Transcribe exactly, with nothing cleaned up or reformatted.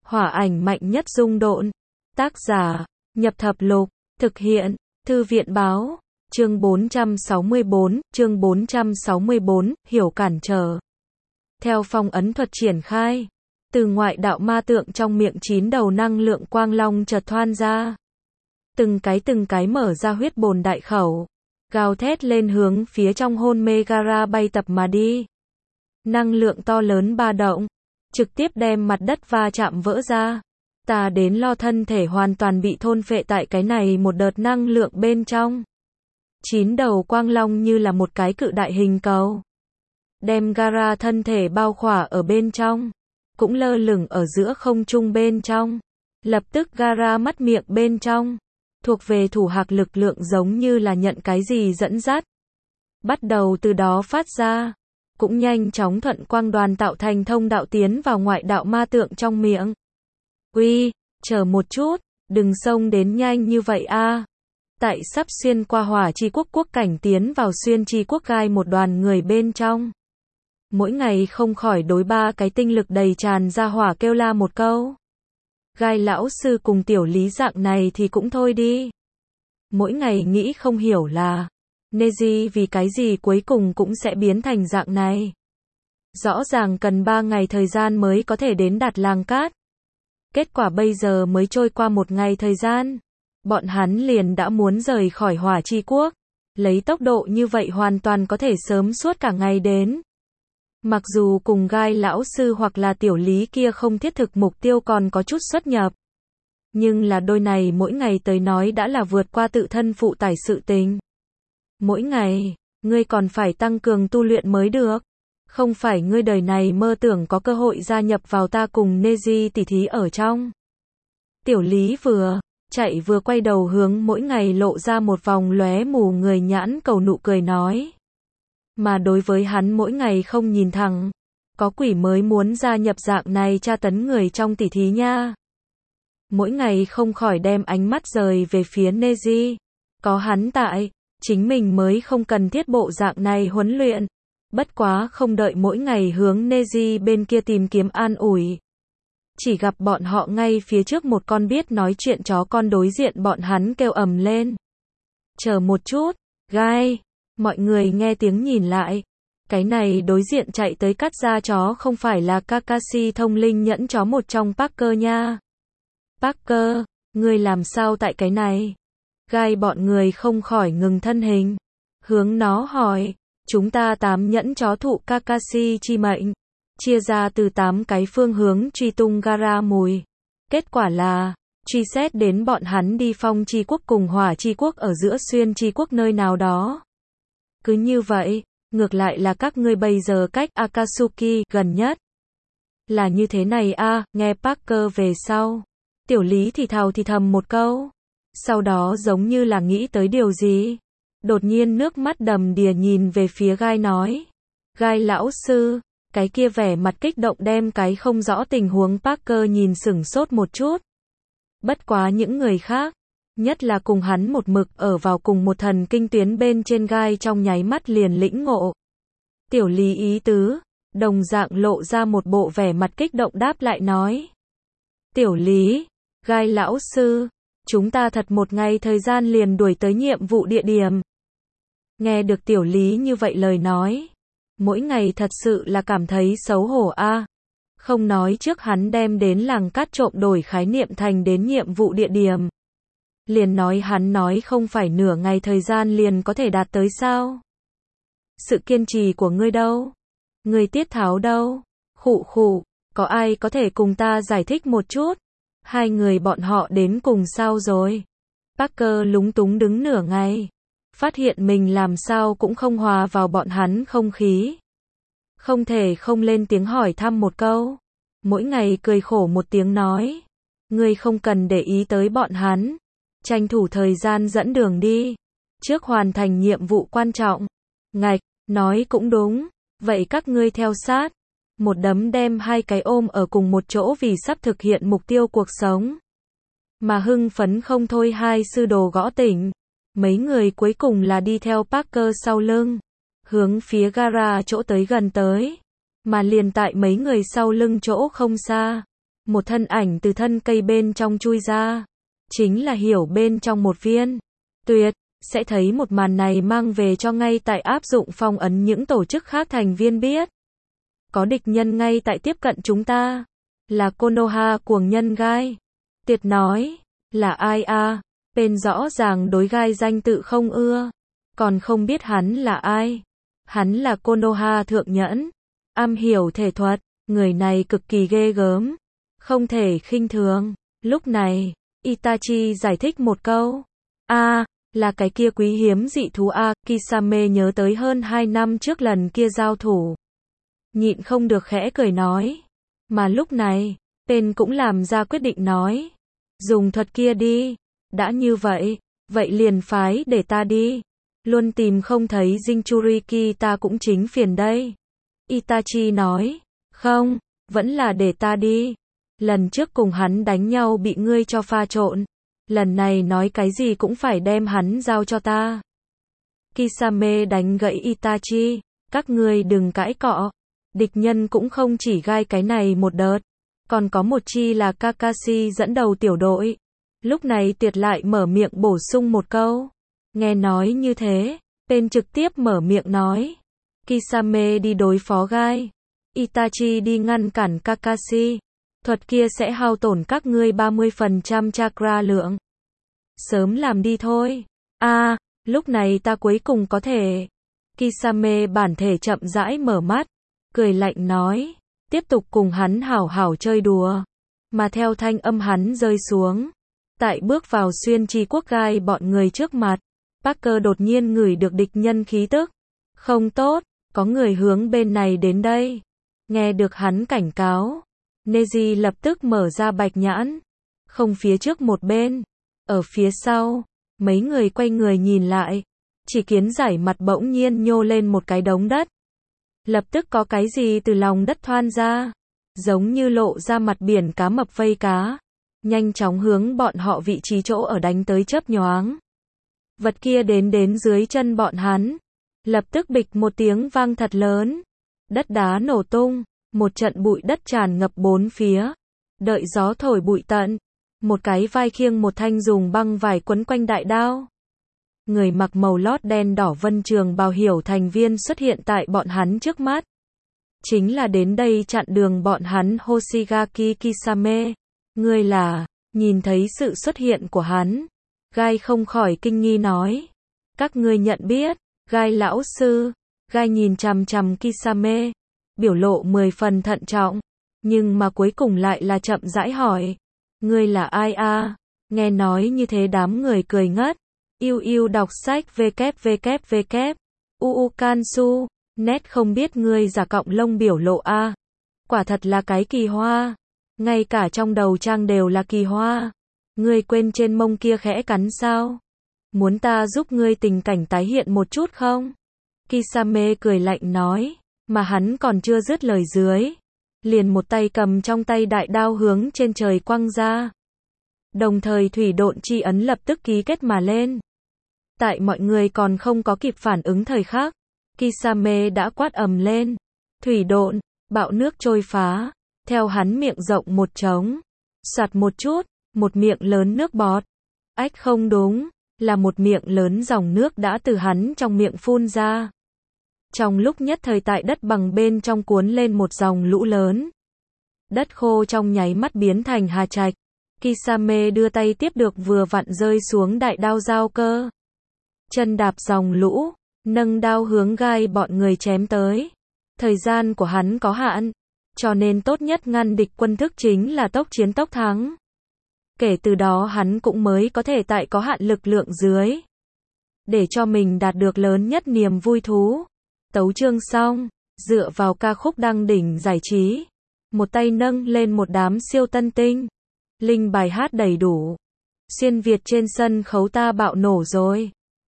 Hỏa ảnh mạnh nhất dung độn. Tác giả, Nhập Thập Lục. Thực hiện, Thư viện báo. Chương bốn trăm sáu mươi bốn, chương bốn trăm sáu mươi bốn, hiểu cản trở. Theo phong ấn thuật triển khai, từ ngoại đạo ma tượng trong miệng chín đầu năng lượng quang long chợt thoan ra. Từng cái từng cái mở ra huyết bồn đại khẩu, gào thét lên hướng phía trong hôn mê Gara bay tập mà đi. Năng lượng to lớn ba động, trực tiếp đem mặt đất va chạm vỡ ra. Ta đến lo thân thể hoàn toàn bị thôn phệ tại cái này một đợt năng lượng bên trong. Chín đầu quang long như là một cái cự đại hình cầu, đem Gara thân thể bao khỏa ở bên trong, cũng lơ lửng ở giữa không trung bên trong. Lập tức Gara mắt miệng bên trong, thuộc về thủ hạc lực lượng giống như là nhận cái gì dẫn dắt. Bắt đầu từ đó phát ra, cũng nhanh chóng thuận quang đoàn tạo thành thông đạo tiến vào ngoại đạo ma tượng trong miệng. Uy, chờ một chút, đừng xông đến nhanh như vậy a. Tại sắp xuyên qua hỏa chi quốc quốc cảnh tiến vào xuyên chi quốc gai một đoàn người bên trong. Mỗi ngày không khỏi đối ba cái tinh lực đầy tràn ra hỏa kêu la một câu. Gai lão sư cùng tiểu lý dạng này thì cũng thôi đi. Mỗi ngày nghĩ không hiểu là Neji vì cái gì cuối cùng cũng sẽ biến thành dạng này. Rõ ràng cần ba ngày thời gian mới có thể đến đạt làng cát. Kết quả bây giờ mới trôi qua một ngày thời gian, bọn hắn liền đã muốn rời khỏi hỏa chi quốc. Lấy tốc độ như vậy hoàn toàn có thể sớm suốt cả ngày đến. Mặc dù cùng gai lão sư hoặc là tiểu lý kia không thiết thực mục tiêu còn có chút xuất nhập. Nhưng là đôi này mỗi ngày tới nói đã là vượt qua tự thân phụ tải sự tình. Mỗi ngày, ngươi còn phải tăng cường tu luyện mới được. Không phải ngươi đời này mơ tưởng có cơ hội gia nhập vào ta cùng Neji tỉ thí ở trong. Tiểu lý vừa chạy vừa quay đầu hướng mỗi ngày lộ ra một vòng lóe mù người nhãn cầu nụ cười nói. Mà đối với hắn mỗi ngày không nhìn thẳng, có quỷ mới muốn gia nhập dạng này tra tấn người trong tỉ thí nha. Mỗi ngày không khỏi đem ánh mắt rời về phía Neji. Có hắn tại, chính mình mới không cần thiết bộ dạng này huấn luyện. Bất quá không đợi mỗi ngày hướng Neji bên kia tìm kiếm an ủi. Chỉ gặp bọn họ ngay phía trước một con biết nói chuyện chó con đối diện bọn hắn kêu ầm lên. Chờ một chút, gai. Mọi người nghe tiếng nhìn lại. Cái này đối diện chạy tới cắt da chó không phải là Kakashi thông linh nhẫn chó một trong Parker nha. Parker, ngươi làm sao tại cái này? Gai bọn người không khỏi ngừng thân hình. Hướng nó hỏi, chúng ta tám nhẫn chó thụ Kakashi chi mệnh. Chia ra từ tám cái phương hướng truy tung Gara mùi. Kết quả là, truy xét đến bọn hắn đi phong chi quốc cùng hỏa chi quốc ở giữa xuyên chi quốc nơi nào đó. Cứ như vậy, ngược lại là các ngươi bây giờ cách Akatsuki gần nhất. Là như thế này a, à, nghe Parker về sau. Tiểu lý thì thào thì thầm một câu. Sau đó giống như là nghĩ tới điều gì. Đột nhiên nước mắt đầm đìa nhìn về phía gai nói. Gai lão sư, cái kia vẻ mặt kích động đem cái không rõ tình huống Parker nhìn sửng sốt một chút. Bất quá những người khác, nhất là cùng hắn một mực ở vào cùng một thần kinh tuyến bên trên gai trong nháy mắt liền lĩnh ngộ. Tiểu lý ý tứ, đồng dạng lộ ra một bộ vẻ mặt kích động đáp lại nói. Tiểu lý, gai lão sư, chúng ta thật một ngày thời gian liền đuổi tới nhiệm vụ địa điểm. Nghe được tiểu lý như vậy lời nói, mỗi ngày thật sự là cảm thấy xấu hổ a. À. Không nói trước hắn đem đến làng cát trộm đổi khái niệm thành đến nhiệm vụ địa điểm. Liền nói hắn nói không phải nửa ngày thời gian liền có thể đạt tới sao? Sự kiên trì của ngươi đâu? Ngươi tiết tháo đâu? Khụ khụ, có ai có thể cùng ta giải thích một chút? Hai người bọn họ đến cùng sao rồi? Parker lúng túng đứng nửa ngày, phát hiện mình làm sao cũng không hòa vào bọn hắn không khí. Không thể không lên tiếng hỏi thăm một câu. Mỗi ngày cười khổ một tiếng nói. Ngươi không cần để ý tới bọn hắn. Tranh thủ thời gian dẫn đường đi. Trước hoàn thành nhiệm vụ quan trọng. Ngạch, nói cũng đúng. Vậy các ngươi theo sát. Một đấm đem hai cái ôm ở cùng một chỗ vì sắp thực hiện mục tiêu cuộc sống. Mà hưng phấn không thôi hai sư đồ gõ tỉnh. Mấy người cuối cùng là đi theo Parker sau lưng. Hướng phía Gara chỗ tới gần tới. Mà liền tại mấy người sau lưng chỗ không xa. một thân ảnh từ thân cây bên trong chui ra. Chính là Hiểu bên trong một viên. Tuyệt, sẽ thấy một màn này mang về cho ngay tại áp dụng phong ấn những tổ chức khác thành viên biết. Có địch nhân ngay tại tiếp cận chúng ta. Là Konoha cuồng nhân gai. Tiệt nói, là ai a? Bên rõ ràng đối gai danh tự không ưa. Còn không biết hắn là ai. Hắn là Konoha thượng nhẫn. Am hiểu thể thuật, người này cực kỳ ghê gớm. Không thể khinh thường. Lúc này, Itachi giải thích một câu. A, là cái kia quý hiếm dị thú A, Kisame nhớ tới hơn hai năm trước lần kia giao thủ. Nhịn không được khẽ cười nói. Mà lúc này, tên cũng làm ra quyết định nói. Dùng thuật kia đi. Đã như vậy, vậy liền phái để ta đi. Luôn tìm không thấy Jinchuriki ta cũng chính phiền đây. Itachi nói. Không, vẫn là để ta đi. Lần trước cùng hắn đánh nhau bị ngươi cho pha trộn. Lần này nói cái gì cũng phải đem hắn giao cho ta. Kisame đánh gãy Itachi. Các ngươi đừng cãi cọ. Địch nhân cũng không chỉ gai cái này một đợt. Còn có một chi là Kakashi dẫn đầu tiểu đội. Lúc này Tiệt lại mở miệng bổ sung một câu. Nghe nói như thế, tên trực tiếp mở miệng nói. Kisame đi đối phó gai. Itachi đi ngăn cản Kakashi. Thuật kia sẽ hao tổn các ngươi ba mươi phần trăm chakra lượng. Sớm làm đi thôi. A, à, lúc này ta cuối cùng có thể. Kisame bản thể chậm rãi mở mắt. Cười lạnh nói. Tiếp tục cùng hắn hảo hảo chơi đùa. Mà theo thanh âm hắn rơi xuống. Tại bước vào xuyên chi quốc gai bọn người trước mặt. Parker đột nhiên ngửi được địch nhân khí tức. Không tốt, có người hướng bên này đến đây. Nghe được hắn cảnh cáo. Neji lập tức mở ra bạch nhãn. Không phía trước một bên. Ở phía sau, mấy người quay người nhìn lại. Chỉ kiến giải mặt bỗng nhiên nhô lên một cái đống đất. Lập tức có cái gì từ lòng đất thoan ra. Giống như lộ ra mặt biển cá mập vây cá. Nhanh chóng hướng bọn họ vị trí chỗ ở đánh tới chớp nhoáng. Vật kia đến đến dưới chân bọn hắn. Lập tức bịch một tiếng vang thật lớn. Đất đá nổ tung. Một trận bụi đất tràn ngập bốn phía. Đợi gió thổi bụi tận. Một cái vai khiêng một thanh dùng băng vải quấn quanh đại đao. Người mặc màu lót đen đỏ vân trường bào Hiểu thành viên xuất hiện tại bọn hắn trước mắt. Chính là đến đây chặn đường bọn hắn Hoshigaki Kisame. Ngươi là, nhìn thấy sự xuất hiện của hắn. Gai không khỏi kinh nghi nói. Các ngươi nhận biết, Gai lão sư. Gai nhìn chằm chằm Kisame. Biểu lộ mười phần thận trọng. Nhưng mà cuối cùng lại là chậm rãi hỏi. Ngươi là ai a? Nghe nói như thế đám người cười ngất. Yêu yêu đọc sách www. Uu Kansu. Nét không biết ngươi giả cộng lông biểu lộ a. Quả thật là cái kỳ hoa. Ngay cả trong đầu trang đều là kỳ hoa. Ngươi quên trên mông kia khẽ cắn sao? Muốn ta giúp ngươi tình cảnh tái hiện một chút không? Kisame cười lạnh nói. Mà hắn còn chưa dứt lời dưới. Liền một tay cầm trong tay đại đao hướng trên trời quăng ra. Đồng thời thủy độn chi ấn lập tức ký kết mà lên. Tại mọi người còn không có kịp phản ứng thời khắc. Kisame đã quát ầm lên. Thủy độn, bạo nước trôi phá. Theo hắn miệng rộng một trống. Soạt một chút, một miệng lớn nước bọt. Ách không đúng, là một miệng lớn dòng nước đã từ hắn trong miệng phun ra. Trong lúc nhất thời tại đất bằng bên trong cuốn lên một dòng lũ lớn. Đất khô trong nháy mắt biến thành hà trạch. Kisame đưa tay tiếp được vừa vặn rơi xuống đại đao giao cơ. Chân đạp dòng lũ, nâng đao hướng gai bọn người chém tới. Thời gian của hắn có hạn, cho nên tốt nhất ngăn địch quân thức chính là tốc chiến tốc thắng. Kể từ đó hắn cũng mới có thể tại có hạn lực lượng dưới. Để cho mình đạt được lớn nhất niềm vui thú. Tấu chương xong, dựa vào ca khúc đăng đỉnh giải trí. Một tay nâng lên một đám siêu tân tinh. Linh bài hát đầy đủ. Xuyên Việt trên sân khấu ta bạo nổ rồi.